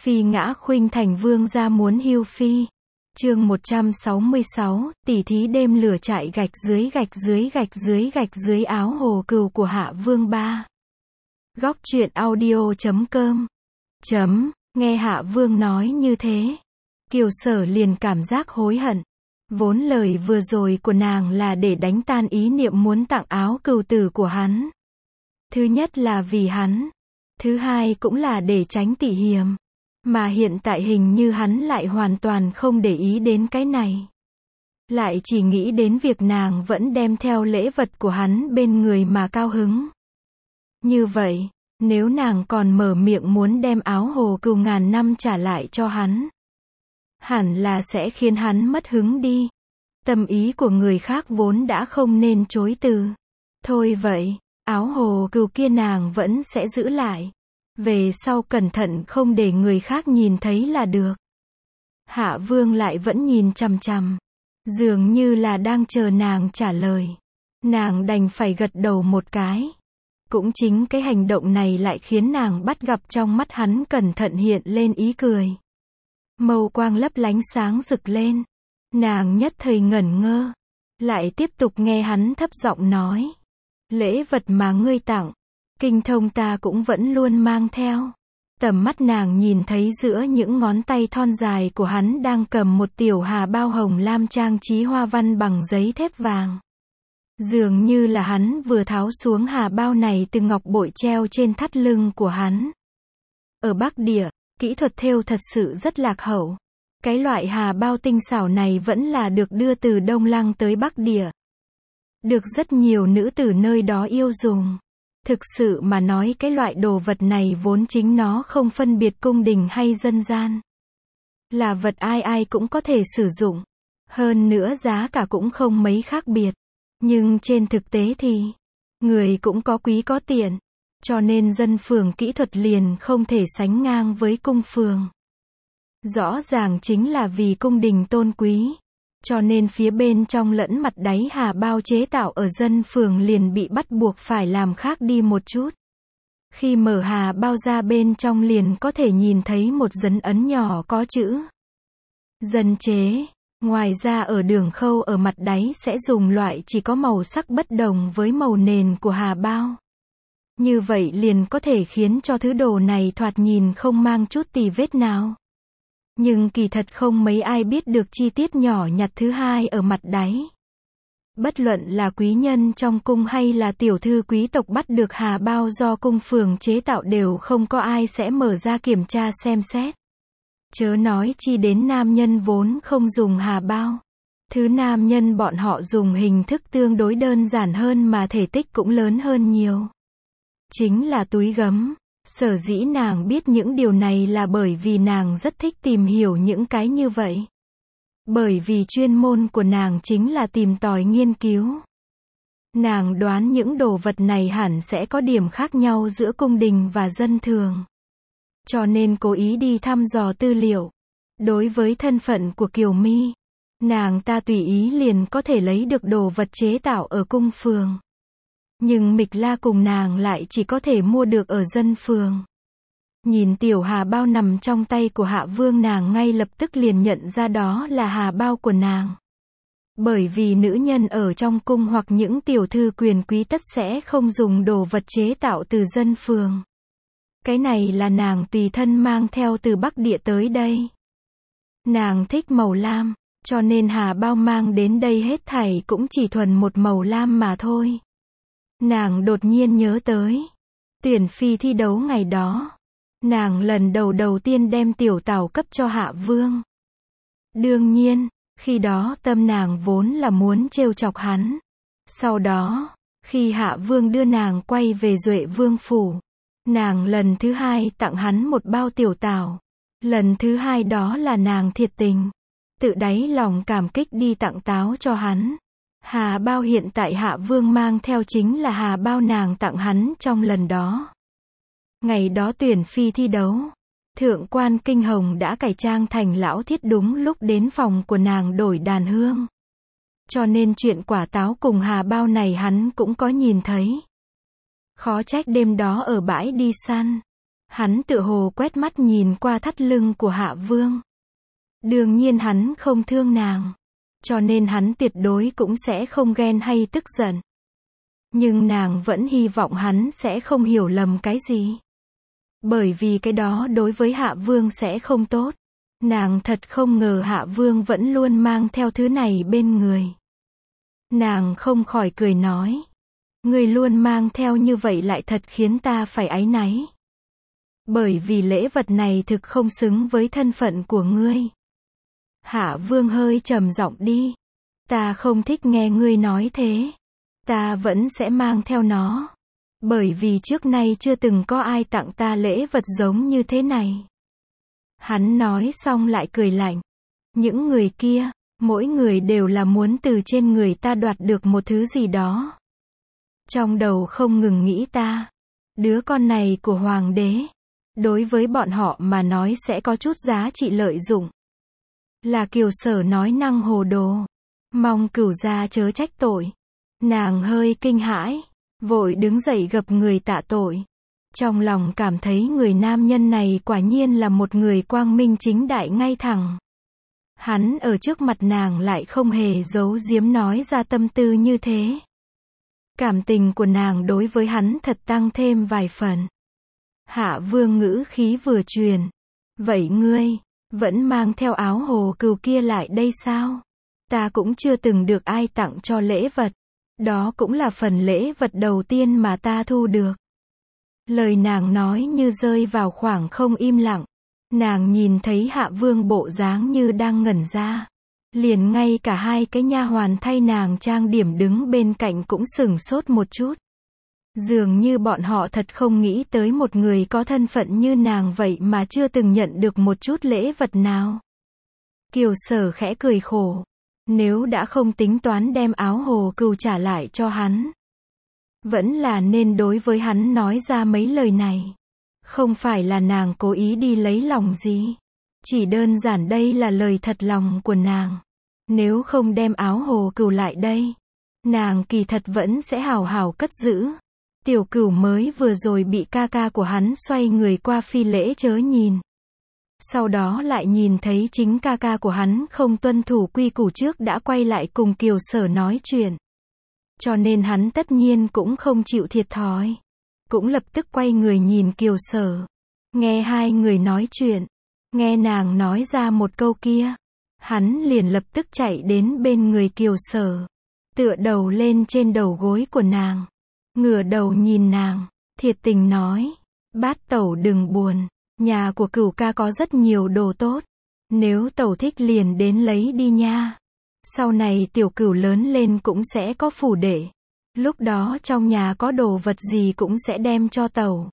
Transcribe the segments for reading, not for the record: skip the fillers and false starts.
Phi ngã khuynh thành vương gia muốn hưu phi. Chương 166, tỉ thí đêm lửa trại gạch dưới áo hồ cừu của Hạ Vương ba. Góc truyện audio.com. Nghe Hạ Vương nói như thế, Kiều Sở liền cảm giác hối hận. Vốn lời vừa rồi của nàng là để đánh tan ý niệm muốn tặng áo cừu tử của hắn. Thứ nhất là vì hắn, thứ hai cũng là để tránh tỉ hiềm. Mà hiện tại hình như hắn lại hoàn toàn không để ý đến cái này. Lại chỉ nghĩ đến việc nàng vẫn đem theo lễ vật của hắn bên người mà cao hứng. Như vậy, nếu nàng còn mở miệng muốn đem áo hồ cừu ngàn năm trả lại cho hắn, hẳn là sẽ khiến hắn mất hứng đi. Tâm ý của người khác vốn đã không nên chối từ. Thôi vậy, áo hồ cừu kia nàng vẫn sẽ giữ lại. Về sau cẩn thận không để người khác nhìn thấy là được. Hạ Vương lại vẫn nhìn chằm chằm, dường như là đang chờ nàng trả lời. Nàng đành phải gật đầu một cái. Cũng chính cái hành động này lại khiến nàng bắt gặp trong mắt hắn cẩn thận hiện lên ý cười. Mâu quang lấp lánh sáng rực lên. Nàng nhất thời ngẩn ngơ. Lại tiếp tục nghe hắn thấp giọng nói. Lễ vật mà ngươi tặng, kinh thông ta cũng vẫn luôn mang theo. Tầm mắt nàng nhìn thấy giữa những ngón tay thon dài của hắn đang cầm một tiểu hà bao hồng lam trang trí hoa văn bằng giấy thép vàng. Dường như là hắn vừa tháo xuống hà bao này từ ngọc bội treo trên thắt lưng của hắn. Ở Bắc Địa, kỹ thuật thêu thật sự rất lạc hậu. Cái loại hà bao tinh xảo này vẫn là được đưa từ Đông Lăng tới Bắc Địa. Được rất nhiều nữ tử nơi đó yêu dùng. Thực sự mà nói cái loại đồ vật này vốn chính nó không phân biệt cung đình hay dân gian. Là vật ai ai cũng có thể sử dụng. Hơn nữa giá cả cũng không mấy khác biệt. Nhưng trên thực tế thì, người cũng có quý có tiện. Cho nên dân phường kỹ thuật liền không thể sánh ngang với cung phường. Rõ ràng chính là vì cung đình tôn quý. Cho nên phía bên trong lẫn mặt đáy hà bao chế tạo ở dân phường liền bị bắt buộc phải làm khác đi một chút. Khi mở hà bao ra bên trong liền có thể nhìn thấy một dấu ấn nhỏ có chữ dân chế. Ngoài ra ở đường khâu ở mặt đáy sẽ dùng loại chỉ có màu sắc bất đồng với màu nền của hà bao. Như vậy liền có thể khiến cho thứ đồ này thoạt nhìn không mang chút tì vết nào. Nhưng kỳ thật không mấy ai biết được chi tiết nhỏ nhặt thứ hai ở mặt đáy. Bất luận là quý nhân trong cung hay là tiểu thư quý tộc bắt được hà bao do cung phường chế tạo đều không có ai sẽ mở ra kiểm tra xem xét. Chớ nói chi đến nam nhân vốn không dùng hà bao. Thứ nam nhân bọn họ dùng hình thức tương đối đơn giản hơn mà thể tích cũng lớn hơn nhiều. Chính là túi gấm. Sở dĩ nàng biết những điều này là bởi vì nàng rất thích tìm hiểu những cái như vậy. Bởi vì chuyên môn của nàng chính là tìm tòi nghiên cứu. Nàng đoán những đồ vật này hẳn sẽ có điểm khác nhau giữa cung đình và dân thường. Cho nên cố ý đi thăm dò tư liệu. Đối với thân phận của Kiều Mi, nàng ta tùy ý liền có thể lấy được đồ vật chế tạo ở cung phường. Nhưng Mịch La cùng nàng lại chỉ có thể mua được ở dân phường. Nhìn tiểu hà bao nằm trong tay của Hạ Vương nàng ngay lập tức liền nhận ra đó là hà bao của nàng. Bởi vì nữ nhân ở trong cung hoặc những tiểu thư quyền quý tất sẽ không dùng đồ vật chế tạo từ dân phường. Cái này là nàng tùy thân mang theo từ Bắc Địa tới đây. Nàng thích màu lam, cho nên hà bao mang đến đây hết thảy cũng chỉ thuần một màu lam mà thôi. Nàng đột nhiên nhớ tới tuyển phi thi đấu ngày đó. Nàng lần đầu tiên đem tiểu tảo cấp cho Hạ Vương. Đương nhiên, khi đó tâm nàng vốn là muốn trêu chọc hắn. Sau đó, khi Hạ Vương đưa nàng quay về Duệ Vương phủ, nàng lần thứ hai tặng hắn một bao tiểu tảo. Lần thứ hai đó là nàng thiệt tình, tự đáy lòng cảm kích đi tặng táo cho hắn. Hà bao hiện tại Hạ Vương mang theo chính là hà bao nàng tặng hắn trong lần đó. Ngày đó tuyển phi thi đấu, thượng quan Kinh Hồng đã cải trang thành lão thiết đúng lúc đến phòng của nàng đổi đàn hương. Cho nên chuyện quả táo cùng hà bao này hắn cũng có nhìn thấy. Khó trách đêm đó ở bãi đi săn, Hắn tựa hồ quét mắt nhìn qua thắt lưng của Hạ Vương. Đương nhiên hắn không thương nàng. Cho nên hắn tuyệt đối cũng sẽ không ghen hay tức giận. Nhưng nàng vẫn hy vọng hắn sẽ không hiểu lầm cái gì. Bởi vì cái đó đối với Hạ Vương sẽ không tốt. Nàng thật không ngờ Hạ Vương vẫn luôn mang theo thứ này bên người. Nàng không khỏi cười nói. Ngươi luôn mang theo như vậy lại thật khiến ta phải áy náy. Bởi vì lễ vật này thực không xứng với thân phận của ngươi. Hạ Vương hơi trầm giọng đi. Ta không thích nghe ngươi nói thế. Ta vẫn sẽ mang theo nó. Bởi vì trước nay chưa từng có ai tặng ta lễ vật giống như thế này. Hắn nói xong lại cười lạnh. Những người kia, mỗi người đều là muốn từ trên người ta đoạt được một thứ gì đó. Trong đầu không ngừng nghĩ ta. Đứa con này của hoàng đế. Đối với bọn họ mà nói sẽ có chút giá trị lợi dụng. Là Kiều Sở nói năng hồ đồ. Mong cửu gia chớ trách tội. Nàng hơi kinh hãi. Vội đứng dậy gập người tạ tội. Trong lòng cảm thấy người nam nhân này quả nhiên là một người quang minh chính đại ngay thẳng. Hắn ở trước mặt nàng lại không hề giấu giếm nói ra tâm tư như thế. Cảm tình của nàng đối với hắn thật tăng thêm vài phần. Hạ Vương ngữ khí vừa truyền. Vậy ngươi, vẫn mang theo áo hồ cừu kia lại đây sao? Ta cũng chưa từng được ai tặng cho lễ vật. Đó cũng là phần lễ vật đầu tiên mà ta thu được. Lời nàng nói như rơi vào khoảng không im lặng. Nàng nhìn thấy Hạ Vương bộ dáng như đang ngẩn ra. Liền ngay cả hai cái nha hoàn thay nàng trang điểm đứng bên cạnh cũng sửng sốt một chút. Dường như bọn họ thật không nghĩ tới một người có thân phận như nàng vậy mà chưa từng nhận được một chút lễ vật nào. Kiều Sở khẽ cười khổ. Nếu đã không tính toán đem áo hồ cừu trả lại cho hắn, vẫn là nên đối với hắn nói ra mấy lời này. Không phải là nàng cố ý đi lấy lòng gì. Chỉ đơn giản đây là lời thật lòng của nàng. Nếu không đem áo hồ cừu lại đây, nàng kỳ thật vẫn sẽ hào hào cất giữ. Tiểu Cửu mới vừa rồi bị ca ca của hắn xoay người qua phi lễ chớ nhìn. Sau đó lại nhìn thấy chính ca ca của hắn không tuân thủ quy củ trước đã quay lại cùng Kiều Sở nói chuyện. Cho nên hắn tất nhiên cũng không chịu thiệt thòi. Cũng lập tức quay người nhìn Kiều Sở. Nghe hai người nói chuyện. Nghe nàng nói ra một câu kia. Hắn liền lập tức chạy đến bên người Kiều Sở. Tựa đầu lên trên đầu gối của nàng. Ngửa đầu nhìn nàng. Thiệt tình nói. Bát tẩu đừng buồn. Nhà của Cửu ca có rất nhiều đồ tốt. Nếu tẩu thích liền đến lấy đi nha. Sau này tiểu Cửu lớn lên cũng sẽ có phủ đệ. Lúc đó trong nhà có đồ vật gì cũng sẽ đem cho tẩu.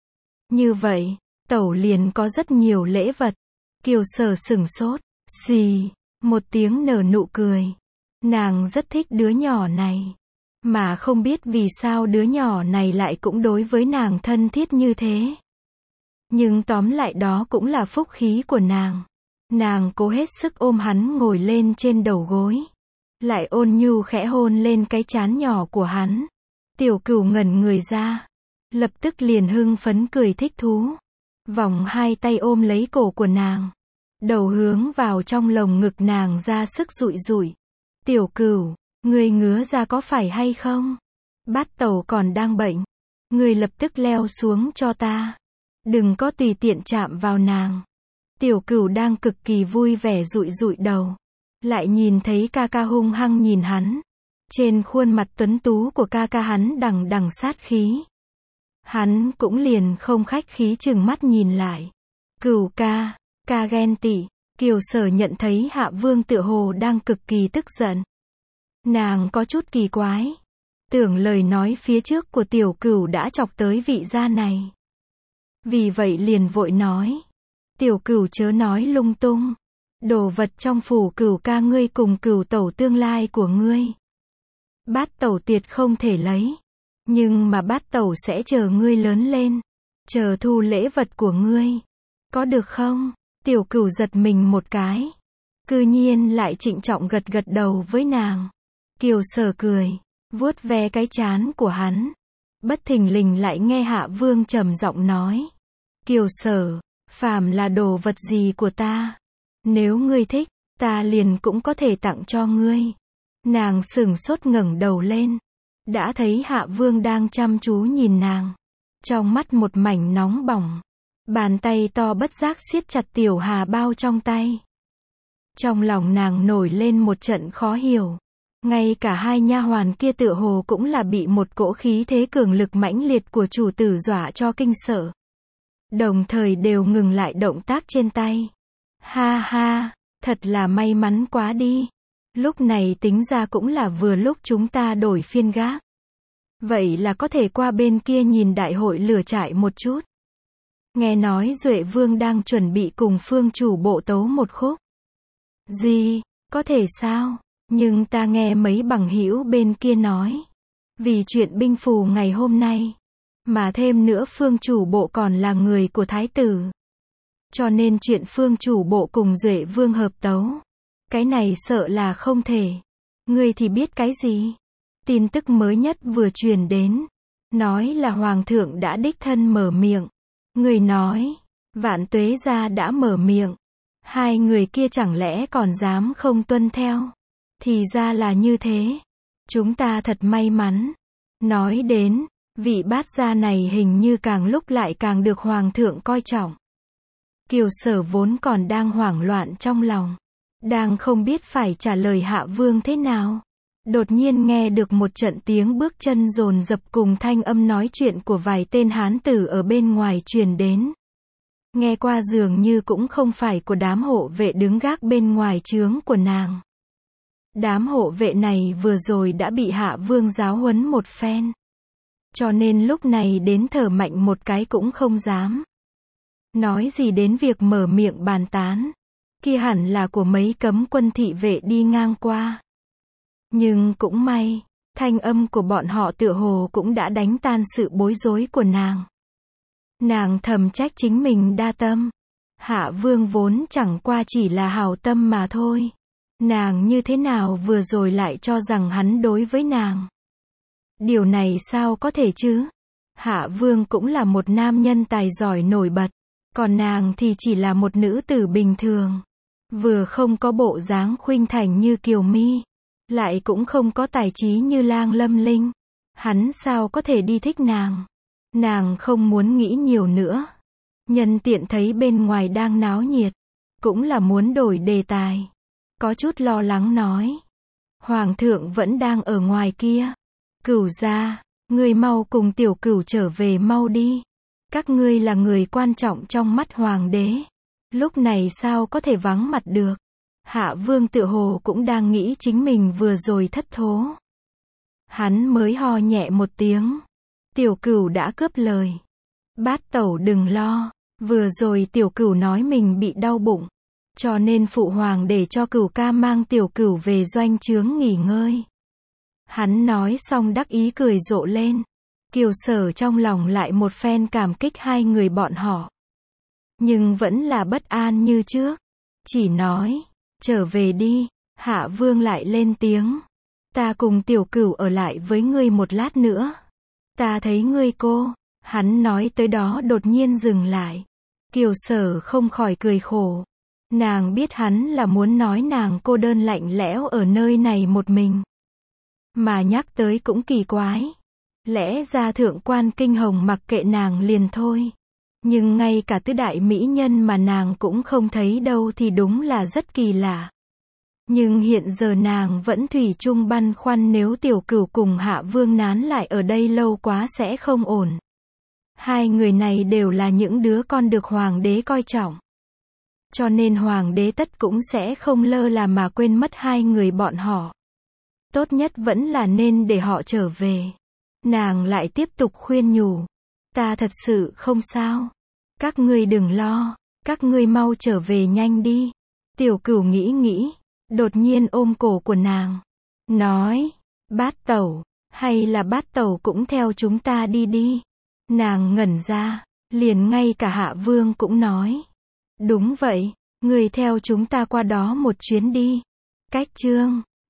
Như vậy, tẩu liền có rất nhiều lễ vật. Kiều Sở sửng sốt. Xì. Một tiếng nở nụ cười. Nàng rất thích đứa nhỏ này. Mà không biết vì sao đứa nhỏ này lại cũng đối với nàng thân thiết như thế. Nhưng tóm lại đó cũng là phúc khí của nàng. Nàng cố hết sức ôm hắn ngồi lên trên đầu gối. Lại ôn nhu khẽ hôn lên cái trán nhỏ của hắn. Tiểu Cửu ngẩn người ra. Lập tức liền hưng phấn cười thích thú. Vòng hai tay ôm lấy cổ của nàng. Đầu hướng vào trong lồng ngực nàng ra sức dụi dụi. Tiểu Cửu, ngươi ngứa ra có phải hay không? Bát tẩu còn đang bệnh. Ngươi lập tức leo xuống cho ta. Đừng có tùy tiện chạm vào nàng. Tiểu Cửu đang cực kỳ vui vẻ dụi dụi đầu. Lại nhìn thấy ca ca hung hăng nhìn hắn. Trên khuôn mặt tuấn tú của ca ca hắn đằng đằng sát khí. Hắn cũng liền không khách khí chừng mắt nhìn lại. Cửu ca, ca ghen tị. Kiều Sở nhận thấy Hạ Vương tựa hồ đang cực kỳ tức giận. Nàng có chút kỳ quái. Tưởng lời nói phía trước của tiểu Cửu đã chọc tới vị gia này. Vì vậy liền vội nói. Tiểu Cửu chớ nói lung tung. Đồ vật trong phủ Cửu ca ngươi cùng Cửu tẩu tương lai của ngươi. Bát tẩu tiệt không thể lấy. Nhưng mà bát tẩu sẽ chờ ngươi lớn lên. Chờ thu lễ vật của ngươi. Có được không? Tiểu Cửu giật mình một cái. Cư nhiên lại trịnh trọng gật gật đầu với nàng. Kiều Sở cười. Vuốt ve cái trán của hắn. Bất thình lình lại nghe Hạ Vương trầm giọng nói. Kiều Sở, phàm là đồ vật gì của ta, nếu ngươi thích, ta liền cũng có thể tặng cho ngươi. Nàng sửng sốt ngẩng đầu lên, đã thấy Hạ Vương đang chăm chú nhìn nàng, trong mắt một mảnh nóng bỏng, bàn tay to bất giác siết chặt tiểu hà bao trong tay. Trong lòng nàng nổi lên một trận khó hiểu, ngay cả hai nha hoàn kia tựa hồ cũng là bị một cỗ khí thế cường lực mãnh liệt của chủ tử dọa cho kinh sợ, đồng thời đều ngừng lại động tác trên tay. Ha ha, thật là may mắn quá đi. Lúc này tính ra cũng là vừa lúc chúng ta đổi phiên gác. Vậy là có thể qua bên kia nhìn đại hội lửa trại một chút. Nghe nói Duệ Vương đang chuẩn bị cùng phương chủ bộ tấu một khúc. Gì, có thể sao? Nhưng ta nghe mấy bằng hữu bên kia nói, vì chuyện binh phù ngày hôm nay, mà thêm nữa phương chủ bộ còn là người của thái tử, cho nên chuyện phương chủ bộ cùng Duệ Vương hợp tấu, cái này sợ là không thể. Ngươi thì biết cái gì? Tin tức mới nhất vừa truyền đến, nói là hoàng thượng đã đích thân mở miệng. Người nói, Vạn Tuế gia đã mở miệng, hai người kia chẳng lẽ còn dám không tuân theo? Thì ra là như thế. Chúng ta thật may mắn. Nói đến, vị bát gia này hình như càng lúc lại càng được hoàng thượng coi trọng. Kiều Sở vốn còn đang hoảng loạn trong lòng, đang không biết phải trả lời Hạ Vương thế nào. Đột nhiên nghe được một trận tiếng bước chân dồn dập cùng thanh âm nói chuyện của vài tên hán tử ở bên ngoài truyền đến. Nghe qua dường như cũng không phải của đám hộ vệ đứng gác bên ngoài trướng của nàng. Đám hộ vệ này vừa rồi đã bị Hạ Vương giáo huấn một phen, cho nên lúc này đến thở mạnh một cái cũng không dám. Nói gì đến việc mở miệng bàn tán, kia hẳn là của mấy cấm quân thị vệ đi ngang qua. Nhưng cũng may, thanh âm của bọn họ tựa hồ cũng đã đánh tan sự bối rối của nàng. Nàng thầm trách chính mình đa tâm. Hạ Vương vốn chẳng qua chỉ là hảo tâm mà thôi. Nàng như thế nào vừa rồi lại cho rằng hắn đối với nàng? Điều này sao có thể chứ? Hạ Vương cũng là một nam nhân tài giỏi nổi bật, còn nàng thì chỉ là một nữ tử bình thường. Vừa không có bộ dáng khuynh thành như Kiều Mi, lại cũng không có tài trí như Lang Lâm Linh. Hắn sao có thể đi thích nàng? Nàng không muốn nghĩ nhiều nữa. Nhân tiện thấy bên ngoài đang náo nhiệt, cũng là muốn đổi đề tài. Có chút lo lắng nói, Hoàng thượng vẫn đang ở ngoài kia. Cửu gia, ngươi mau cùng tiểu cửu trở về mau đi. Các ngươi là người quan trọng trong mắt hoàng đế. Lúc này sao có thể vắng mặt được? Hạ Vương tựa hồ cũng đang nghĩ chính mình vừa rồi thất thố. Hắn mới ho nhẹ một tiếng. Tiểu cửu đã cướp lời. Bát tẩu đừng lo. Vừa rồi tiểu cửu nói mình bị đau bụng, cho nên phụ hoàng để cho cửu ca mang tiểu cửu về doanh trướng nghỉ ngơi. Hắn nói xong đắc ý cười rộ lên. Kiều Sở trong lòng lại một phen cảm kích hai người bọn họ, nhưng vẫn là bất an như trước. Chỉ nói, trở về đi. Hạ Vương lại lên tiếng, ta cùng tiểu cửu ở lại với ngươi một lát nữa. Ta thấy ngươi cô. Hắn nói tới đó đột nhiên dừng lại. Kiều Sở không khỏi cười khổ. Nàng biết hắn là muốn nói nàng cô đơn lạnh lẽo ở nơi này một mình. Mà nhắc tới cũng kỳ quái. Lẽ ra thượng quan Kinh Hồng mặc kệ nàng liền thôi. Nhưng ngay cả tứ đại mỹ nhân mà nàng cũng không thấy đâu thì đúng là rất kỳ lạ. Nhưng hiện giờ nàng vẫn thủy chung băn khoăn nếu tiểu cửu cùng Hạ Vương nán lại ở đây lâu quá sẽ không ổn. Hai người này đều là những đứa con được hoàng đế coi trọng, cho nên hoàng đế tất cũng sẽ không lơ là mà quên mất hai người bọn họ. Tốt nhất vẫn là nên để họ trở về. Nàng lại tiếp tục khuyên nhủ, ta thật sự không sao. Các ngươi đừng lo, các ngươi mau trở về nhanh đi. Tiểu cửu nghĩ, đột nhiên ôm cổ của nàng, nói, bát tẩu, hay là bát tẩu cũng theo chúng ta đi đi. Nàng ngẩn ra, liền ngay cả Hạ Vương cũng nói, đúng vậy, người theo chúng ta qua đó một chuyến đi. Cách chương